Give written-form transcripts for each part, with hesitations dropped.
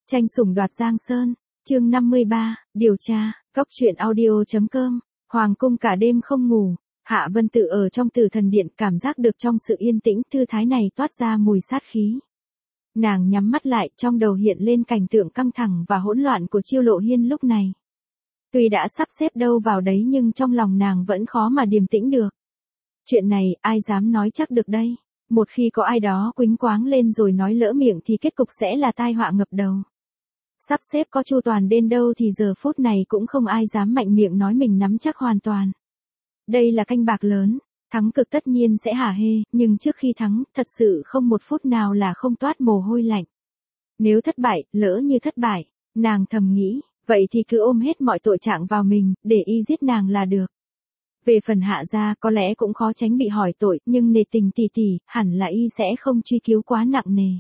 Tranh sủng đoạt Giang Sơn, chương 53, điều tra, Cóc truyện audio.com, Hoàng cung cả đêm không ngủ, Hạ Vân Tự ở trong Tử Thần Điện cảm giác được trong sự yên tĩnh thư thái này toát ra mùi sát khí. Nàng nhắm mắt lại, trong đầu hiện lên cảnh tượng căng thẳng và hỗn loạn của Chiêu Lộ Hiên lúc này. Tuy đã sắp xếp đâu vào đấy nhưng trong lòng nàng vẫn khó mà điềm tĩnh được. Chuyện này, ai dám nói chắc được đây. Một khi có ai đó quýnh quáng lên rồi nói lỡ miệng thì kết cục sẽ là tai họa ngập đầu. Sắp xếp có chu toàn đến đâu thì giờ phút này cũng không ai dám mạnh miệng nói mình nắm chắc hoàn toàn. Đây là canh bạc lớn, thắng cực tất nhiên sẽ hả hê, nhưng trước khi thắng, thật sự không một phút nào là không toát mồ hôi lạnh. Nếu thất bại, lỡ như thất bại, nàng thầm nghĩ, vậy thì cứ ôm hết mọi tội trạng vào mình, để y giết nàng là được. Về phần Hạ gia có lẽ cũng khó tránh bị hỏi tội, nhưng nề tình tỷ tỷ, hẳn là y sẽ không truy cứu quá nặng nề.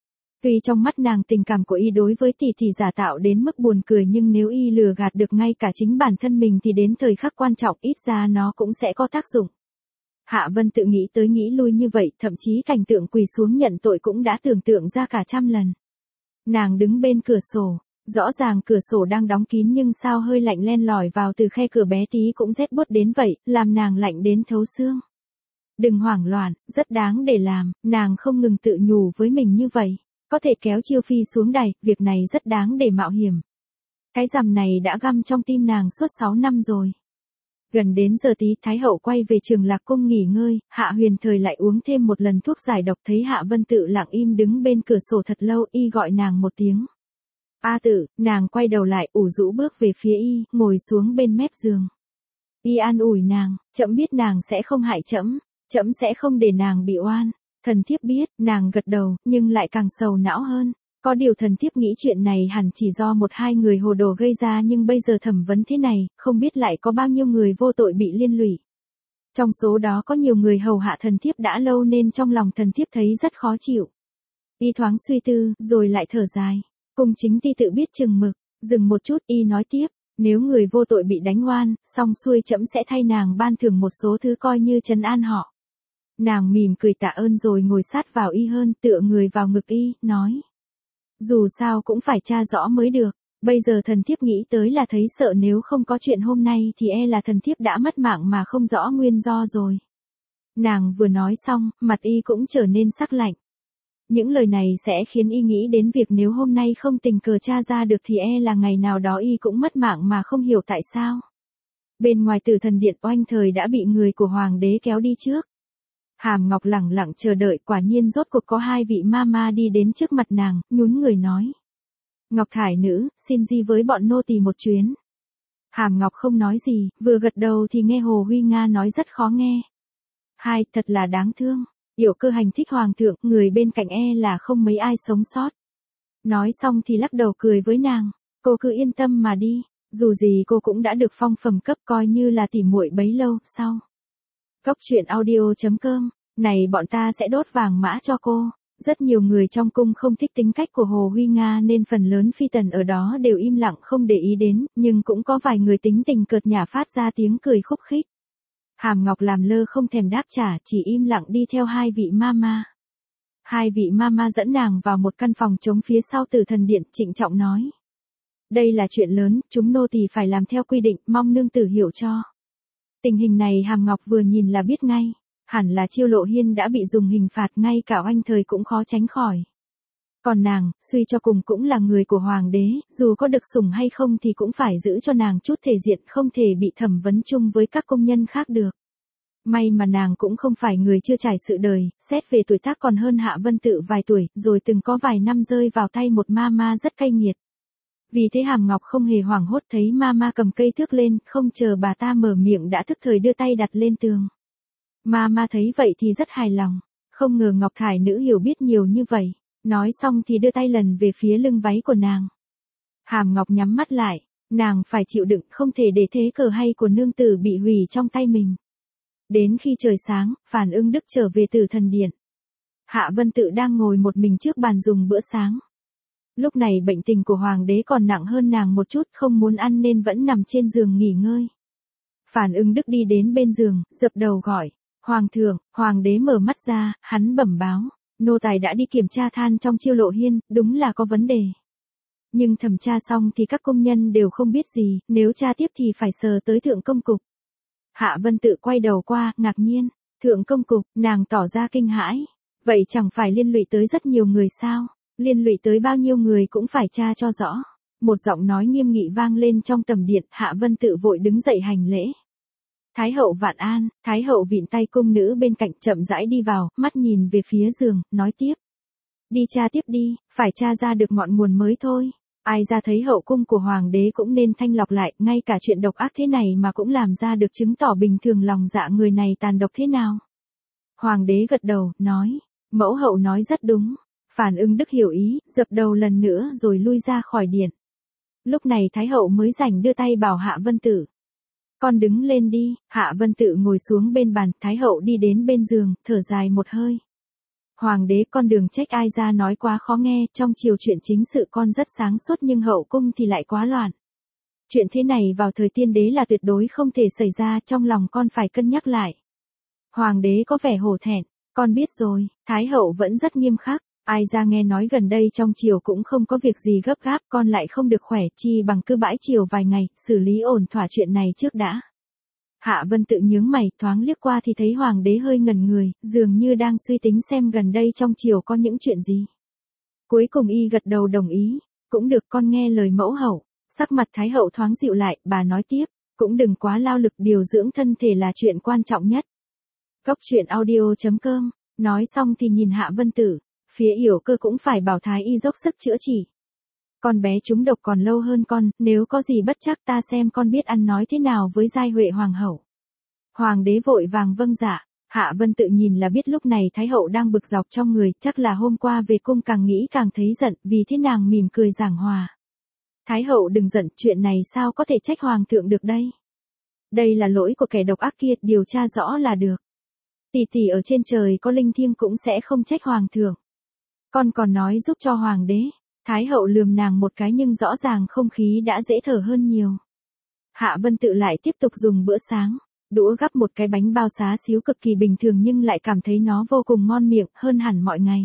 Tuy trong mắt nàng tình cảm của y đối với tỷ tỷ giả tạo đến mức buồn cười, nhưng nếu y lừa gạt được ngay cả chính bản thân mình thì đến thời khắc quan trọng ít ra nó cũng sẽ có tác dụng. Hạ Vân tự nghĩ tới nghĩ lui như vậy, thậm chí cảnh tượng quỳ xuống nhận tội cũng đã tưởng tượng ra cả trăm lần. Nàng đứng bên cửa sổ, rõ ràng cửa sổ đang đóng kín nhưng sao hơi lạnh len lỏi vào từ khe cửa bé tí cũng rét buốt đến vậy, làm nàng lạnh đến thấu xương. Đừng hoảng loạn, rất đáng để làm, nàng không ngừng tự nhủ với mình như vậy. Có thể kéo Chiêu Phi xuống đài, việc này rất đáng để mạo hiểm. Cái rằm này đã găm trong tim nàng suốt 6 năm rồi. Gần đến giờ tí, Thái hậu quay về Trường Lạc cung nghỉ ngơi, Hạ Huyền Thời lại uống thêm một lần thuốc giải độc, thấy Hạ Vân Tự lặng im đứng bên cửa sổ thật lâu, y gọi nàng một tiếng. A Tự, nàng quay đầu lại, ủ rũ bước về phía y, ngồi xuống bên mép giường. Y an ủi nàng, trẫm biết nàng sẽ không hại trẫm, trẫm sẽ không để nàng bị oan. Thần thiếp biết, nàng gật đầu, nhưng lại càng sầu não hơn. Có điều thần thiếp nghĩ chuyện này hẳn chỉ do một hai người hồ đồ gây ra, nhưng bây giờ thẩm vấn thế này, không biết lại có bao nhiêu người vô tội bị liên lụy. Trong số đó có nhiều người hầu hạ thần thiếp đã lâu nên trong lòng thần thiếp thấy rất khó chịu. Y thoáng suy tư, rồi lại thở dài. Cung chính ti tự biết chừng mực, dừng một chút y nói tiếp, nếu người vô tội bị đánh oan, xong xuôi trẫm sẽ thay nàng ban thưởng một số thứ coi như trấn an họ. Nàng mỉm cười tạ ơn rồi ngồi sát vào y hơn, tựa người vào ngực y, nói. Dù sao cũng phải tra rõ mới được, bây giờ thần thiếp nghĩ tới là thấy sợ, nếu không có chuyện hôm nay thì e là thần thiếp đã mất mạng mà không rõ nguyên do rồi. Nàng vừa nói xong, mặt y cũng trở nên sắc lạnh. Những lời này sẽ khiến y nghĩ đến việc nếu hôm nay không tình cờ tra ra được thì e là ngày nào đó y cũng mất mạng mà không hiểu tại sao. Bên ngoài Tử Thần Điện, Oanh Thời đã bị người của Hoàng đế kéo đi trước. Hàm Ngọc lẳng lặng chờ đợi, quả nhiên rốt cuộc có hai vị mama đi đến trước mặt nàng, nhún người nói. Ngọc Thải nữ, xin di với bọn nô tỳ một chuyến. Hàm Ngọc không nói gì, vừa gật đầu thì nghe Hồ Huy Nga nói rất khó nghe. Hai, thật là đáng thương, Yểu Cơ hành thích hoàng thượng, người bên cạnh e là không mấy ai sống sót. Nói xong thì lắc đầu cười với nàng, cô cứ yên tâm mà đi, dù gì cô cũng đã được phong phẩm cấp, coi như là tỉ muội bấy lâu, sau. Cóc truyện audio.com, này bọn ta sẽ đốt vàng mã cho cô. Rất nhiều người trong cung không thích tính cách của Hồ Huy Nga nên phần lớn phi tần ở đó đều im lặng không để ý đến, nhưng cũng có vài người tính tình cợt nhả phát ra tiếng cười khúc khích. Hàm Ngọc làm lơ không thèm đáp trả, chỉ im lặng đi theo hai vị mama. Hai vị mama dẫn nàng vào một căn phòng trống phía sau Tử Thần Điện, trịnh trọng nói. Đây là chuyện lớn, chúng nô tỳ phải làm theo quy định, mong nương tử hiểu cho. Tình hình này Hàm Ngọc vừa nhìn là biết ngay, hẳn là Chiêu Lộ Hiên đã bị dùng hình phạt, ngay cả Oanh Thời cũng khó tránh khỏi. Còn nàng, suy cho cùng cũng là người của Hoàng đế, dù có được sủng hay không thì cũng phải giữ cho nàng chút thể diện, không thể bị thẩm vấn chung với các công nhân khác được. May mà nàng cũng không phải người chưa trải sự đời, xét về tuổi tác còn hơn Hạ Vân Tự vài tuổi, rồi từng có vài năm rơi vào tay một mama rất cay nghiệt. Vì thế Hàm Ngọc không hề hoảng hốt, thấy mama cầm cây thước lên, không chờ bà ta mở miệng đã thức thời đưa tay đặt lên tường. Mama thấy vậy thì rất hài lòng, không ngờ Ngọc Thải nữ hiểu biết nhiều như vậy, nói xong thì đưa tay lần về phía lưng váy của nàng. Hàm Ngọc nhắm mắt lại, nàng phải chịu đựng, không thể để thế cờ hay của nương tử bị hủy trong tay mình. Đến khi trời sáng, Phàn Ưng Đức trở về Tử Thần Điện. Hạ Vân Tự đang ngồi một mình trước bàn dùng bữa sáng. Lúc này bệnh tình của Hoàng đế còn nặng hơn nàng một chút, không muốn ăn nên vẫn nằm trên giường nghỉ ngơi. Phàn Ưng Đức đi đến bên giường, dập đầu gọi. Hoàng thượng, Hoàng đế mở mắt ra, hắn bẩm báo. Nô tài đã đi kiểm tra than trong Chiêu Lộ Hiên, đúng là có vấn đề. Nhưng thẩm tra xong thì các công nhân đều không biết gì, nếu tra tiếp thì phải sờ tới thượng công cục. Hạ Vân Tự quay đầu qua, ngạc nhiên, thượng công cục, nàng tỏ ra kinh hãi. Vậy chẳng phải liên lụy tới rất nhiều người sao? Liên lụy tới bao nhiêu người cũng phải tra cho rõ. Một giọng nói nghiêm nghị vang lên trong tầm điện, Hạ Vân Tự vội đứng dậy hành lễ. Thái hậu vạn an, Thái hậu vịn tay cung nữ bên cạnh chậm rãi đi vào, mắt nhìn về phía giường, nói tiếp. Đi tra tiếp đi, phải tra ra được ngọn nguồn mới thôi. Ai ra thấy hậu cung của hoàng đế cũng nên thanh lọc lại, ngay cả chuyện độc ác thế này mà cũng làm ra được, chứng tỏ bình thường lòng dạ người này tàn độc thế nào. Hoàng đế gật đầu, nói, mẫu hậu nói rất đúng. Phản Ưng Đức hiểu ý, dập đầu lần nữa rồi lui ra khỏi điện. Lúc này Thái hậu mới rảnh đưa tay bảo Hạ Vân Tự. Con đứng lên đi. Hạ Vân Tự ngồi xuống bên bàn, Thái hậu đi đến bên giường, thở dài một hơi. Hoàng đế, con đừng trách ai ra nói quá khó nghe, trong triều chuyện chính sự con rất sáng suốt nhưng hậu cung thì lại quá loạn. Chuyện thế này vào thời tiên đế là tuyệt đối không thể xảy ra, trong lòng con phải cân nhắc lại. Hoàng đế có vẻ hổ thẹn, con biết rồi. Thái hậu vẫn rất nghiêm khắc. Ai ra nghe nói gần đây trong triều cũng không có việc gì gấp gáp, con lại không được khỏe, chi bằng cứ bãi triều vài ngày, xử lý ổn thỏa chuyện này trước đã. Hạ Vân Tự nhướng mày, thoáng liếc qua thì thấy hoàng đế hơi ngẩn người, dường như đang suy tính xem gần đây trong triều có những chuyện gì. Cuối cùng y gật đầu đồng ý, cũng được, con nghe lời mẫu hậu. Sắc mặt Thái hậu thoáng dịu lại, bà nói tiếp, cũng đừng quá lao lực, điều dưỡng thân thể là chuyện quan trọng nhất. Cốc truyện audio.com, nói xong thì nhìn Hạ Vân Tự. Phía Yểu Cơ cũng phải bảo thái y dốc sức chữa trị. Con bé trúng độc còn lâu hơn con, nếu có gì bất chắc ta xem con biết ăn nói thế nào với Giai Huệ hoàng hậu. Hoàng đế vội vàng vâng dạ. Hạ Vân Tự nhìn là biết lúc này Thái hậu đang bực dọc trong người, chắc là hôm qua về cung càng nghĩ càng thấy giận, vì thế nàng mỉm cười giảng hòa. Thái hậu đừng giận, chuyện này sao có thể trách hoàng thượng được đây. Đây là lỗi của kẻ độc ác kia, điều tra rõ là được. Tỷ tỷ ở trên trời có linh thiêng cũng sẽ không trách hoàng thượng. Con còn nói giúp cho hoàng đế. Thái hậu lườm nàng một cái nhưng rõ ràng không khí đã dễ thở hơn nhiều. Hạ Vân Tự lại tiếp tục dùng bữa sáng. Đũa gắp một cái bánh bao xá xíu cực kỳ bình thường nhưng lại cảm thấy nó vô cùng ngon miệng, hơn hẳn mọi ngày.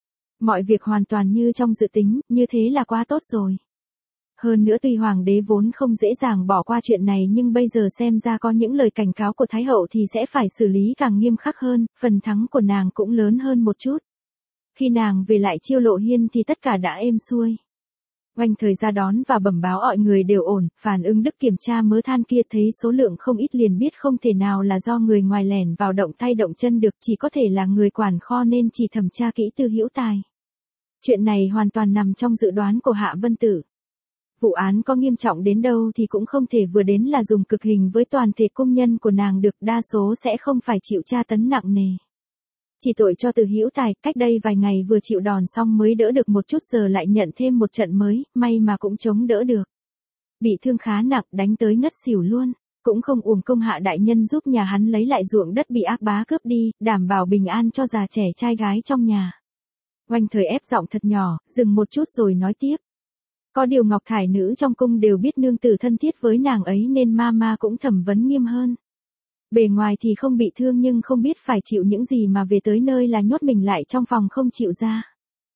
Mọi việc hoàn toàn như trong dự tính, như thế là quá tốt rồi. Hơn nữa tuy hoàng đế vốn không dễ dàng bỏ qua chuyện này nhưng bây giờ xem ra có những lời cảnh cáo của Thái hậu thì sẽ phải xử lý càng nghiêm khắc hơn, phần thắng của nàng cũng lớn hơn một chút. Khi nàng về lại Chiêu Lộ Hiên thì tất cả đã êm xuôi. Oanh Thời ra đón và bẩm báo mọi người đều ổn, Phản Ưng Đức kiểm tra mớ than kia thấy số lượng không ít liền biết không thể nào là do người ngoài lẻn vào động tay động chân được, chỉ có thể là người quản kho nên chỉ thẩm tra kỹ Tư Hữu Tài. Chuyện này hoàn toàn nằm trong dự đoán của Hạ Vân Tự. Vụ án có nghiêm trọng đến đâu thì cũng không thể vừa đến là dùng cực hình với toàn thể công nhân của nàng được, đa số sẽ không phải chịu tra tấn nặng nề. Chỉ tội cho Từ Hữu Tài, cách đây vài ngày vừa chịu đòn xong mới đỡ được một chút giờ lại nhận thêm một trận mới, may mà cũng chống đỡ được. Bị thương khá nặng, đánh tới ngất xỉu luôn, cũng không uổng công Hạ đại nhân giúp nhà hắn lấy lại ruộng đất bị ác bá cướp đi, đảm bảo bình an cho già trẻ trai gái trong nhà. Oanh Thời ép giọng thật nhỏ, dừng một chút rồi nói tiếp. Có điều Ngọc Thải nữ trong cung đều biết nương tử thân thiết với nàng ấy nên ma cũng thẩm vấn nghiêm hơn. Bề ngoài thì không bị thương nhưng không biết phải chịu những gì mà về tới nơi là nhốt mình lại trong phòng không chịu ra.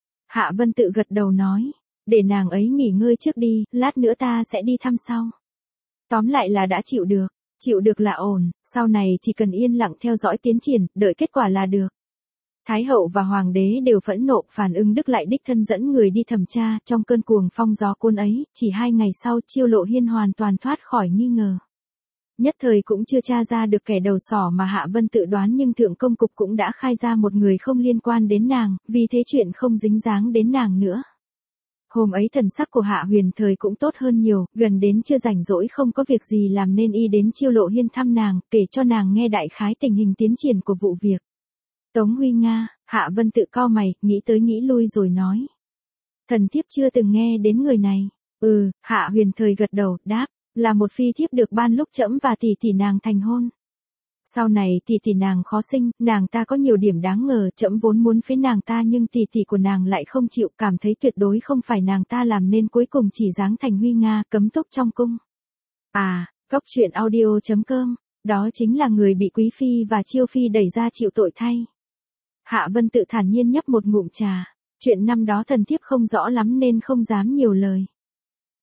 Hạ Vân Tự gật đầu nói, để nàng ấy nghỉ ngơi trước đi, lát nữa ta sẽ đi thăm sau. Tóm lại là đã chịu được là ổn, sau này chỉ cần yên lặng theo dõi tiến triển, đợi kết quả là được. Thái hậu và hoàng đế đều phẫn nộ, Phản Ưng Đức lại đích thân dẫn người đi thẩm tra, trong cơn cuồng phong gió cuốn ấy, chỉ 2 ngày sau Chiêu Lộ Hiên hoàn toàn thoát khỏi nghi ngờ. Nhất thời cũng chưa tra ra được kẻ đầu sỏ mà Hạ Vân Tự đoán nhưng thượng công cục cũng đã khai ra một người không liên quan đến nàng, vì thế chuyện không dính dáng đến nàng nữa. Hôm ấy thần sắc của Hạ Huyền Thời cũng tốt hơn nhiều, gần đến chưa rảnh rỗi không có việc gì làm nên y đến Chiêu Lộ Hiên thăm nàng, kể cho nàng nghe đại khái tình hình tiến triển của vụ việc. Tống Huy Nga, Hạ Vân Tự cau mày, nghĩ tới nghĩ lui rồi nói. Thần thiếp chưa từng nghe đến người này. Hạ Huyền Thời gật đầu, đáp, là một phi thiếp được ban lúc trẫm và tỷ tỷ nàng thành hôn. Sau này tỷ tỷ nàng khó sinh, nàng ta có nhiều điểm đáng ngờ, trẫm vốn muốn phế nàng ta nhưng tỷ tỷ của nàng lại không chịu, cảm thấy tuyệt đối không phải nàng ta làm nên cuối cùng chỉ giáng thành Huy Nga, cấm túc trong cung. Cốc truyện audio.com, đó chính là người bị Quý Phi và Chiêu Phi đẩy ra chịu tội thay. Hạ Vân Tự thản nhiên nhấp một ngụm trà, chuyện năm đó thần thiếp không rõ lắm nên không dám nhiều lời.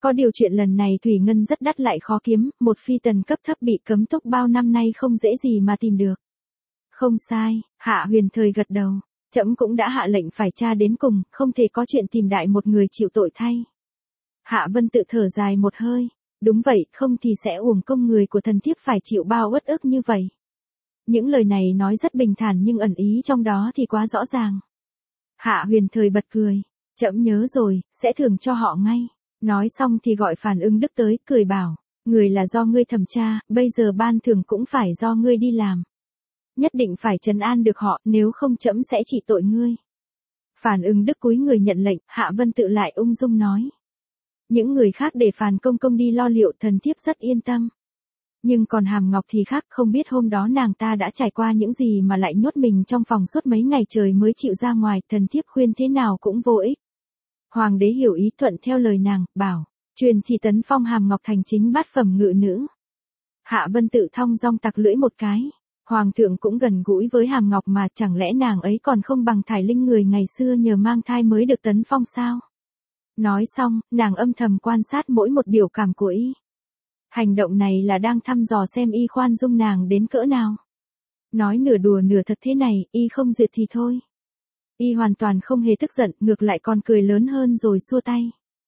Có điều chuyện lần này thủy ngân rất đắt lại khó kiếm, một phi tần cấp thấp bị cấm túc bao năm nay không dễ gì mà tìm được. Không sai, Hạ Huyền Thời gật đầu. Trẫm cũng đã hạ lệnh phải tra đến cùng, không thể có chuyện tìm đại một người chịu tội thay. Hạ Vân tự thở dài một hơi. Đúng vậy, không thì sẽ uổng công người của thần thiếp phải chịu bao uất ức như vậy. Những lời này nói rất bình thản nhưng ẩn ý trong đó thì quá rõ ràng. Hạ Huyền Thời bật cười. Trẫm nhớ rồi, sẽ thưởng cho họ ngay. Nói xong thì gọi Phàn Ưng Đức tới, cười bảo. Người là do ngươi thẩm tra, bây giờ ban thưởng cũng phải do ngươi đi làm. Nhất định phải trấn an được họ, nếu không trẫm sẽ trị tội ngươi. Phàn Ưng Đức cúi người nhận lệnh, Hạ Vân tự lại ung dung nói. Những người khác để Phàn công công đi lo liệu, thần thiếp rất yên tâm. Nhưng còn Hàm Ngọc thì khác, không biết hôm đó nàng ta đã trải qua những gì mà lại nhốt mình trong phòng suốt mấy ngày trời mới chịu ra ngoài, thần thiếp khuyên thế nào cũng vô ích. Hoàng đế hiểu ý thuận theo lời nàng, bảo, truyền chỉ tấn phong Hàm Ngọc thành chính bát phẩm ngự nữ. Hạ Vân tự thong dong tặc lưỡi một cái. Hoàng thượng cũng gần gũi với Hàm Ngọc mà, chẳng lẽ nàng ấy còn không bằng Thải Linh người ngày xưa nhờ mang thai mới được tấn phong sao? Nói xong, nàng âm thầm quan sát mỗi một biểu cảm của y. Hành động này là đang thăm dò xem y khoan dung nàng đến cỡ nào. Nói nửa đùa nửa thật thế này, y không duyệt thì thôi. Y hoàn toàn không hề tức giận, ngược lại còn cười lớn hơn rồi xua tay.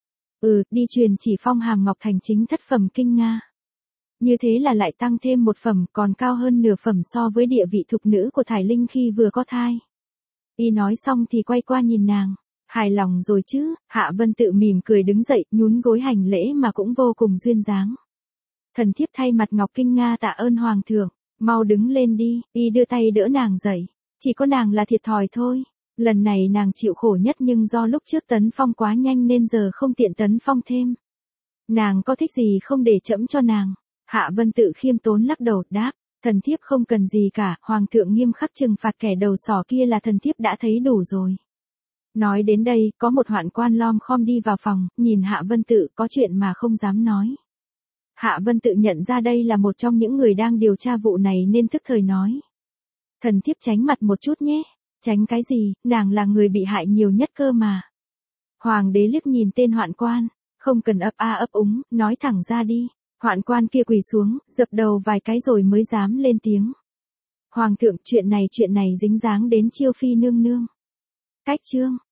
Đi truyền chỉ phong Hàm Ngọc thành chính thất phẩm kinh Nga. Như thế là lại tăng thêm một phẩm, còn cao hơn nửa phẩm so với địa vị thục nữ của Thải Linh khi vừa có thai. Y nói xong thì quay qua nhìn nàng. Hài lòng rồi chứ? Hạ Vân tự mỉm cười đứng dậy, nhún gối hành lễ mà cũng vô cùng duyên dáng. Thần thiếp thay mặt Ngọc Kinh Nga tạ ơn Hoàng thượng. Mau đứng lên đi. Y đưa tay đỡ nàng dậy. Chỉ có nàng là thiệt thòi thôi. Lần này nàng chịu khổ nhất nhưng do lúc trước tấn phong quá nhanh nên giờ không tiện tấn phong thêm. Nàng có thích gì không để trẫm cho nàng? Hạ Vân tự khiêm tốn lắc đầu, đáp, thần thiếp không cần gì cả, Hoàng thượng nghiêm khắc trừng phạt kẻ đầu sỏ kia là thần thiếp đã thấy đủ rồi. Nói đến đây, có một hoạn quan lom khom đi vào phòng, nhìn Hạ Vân tự có chuyện mà không dám nói. Hạ Vân tự nhận ra đây là một trong những người đang điều tra vụ này nên tức thời nói. Thần thiếp tránh mặt một chút nhé. Tránh cái gì, nàng là người bị hại nhiều nhất cơ mà. Hoàng đế liếc nhìn tên hoạn quan, không cần ấp a ấp úng, nói thẳng ra đi. Hoạn quan kia quỳ xuống, dập đầu vài cái rồi mới dám lên tiếng. Hoàng thượng, chuyện này dính dáng đến Chiêu Phi nương nương. Cách chương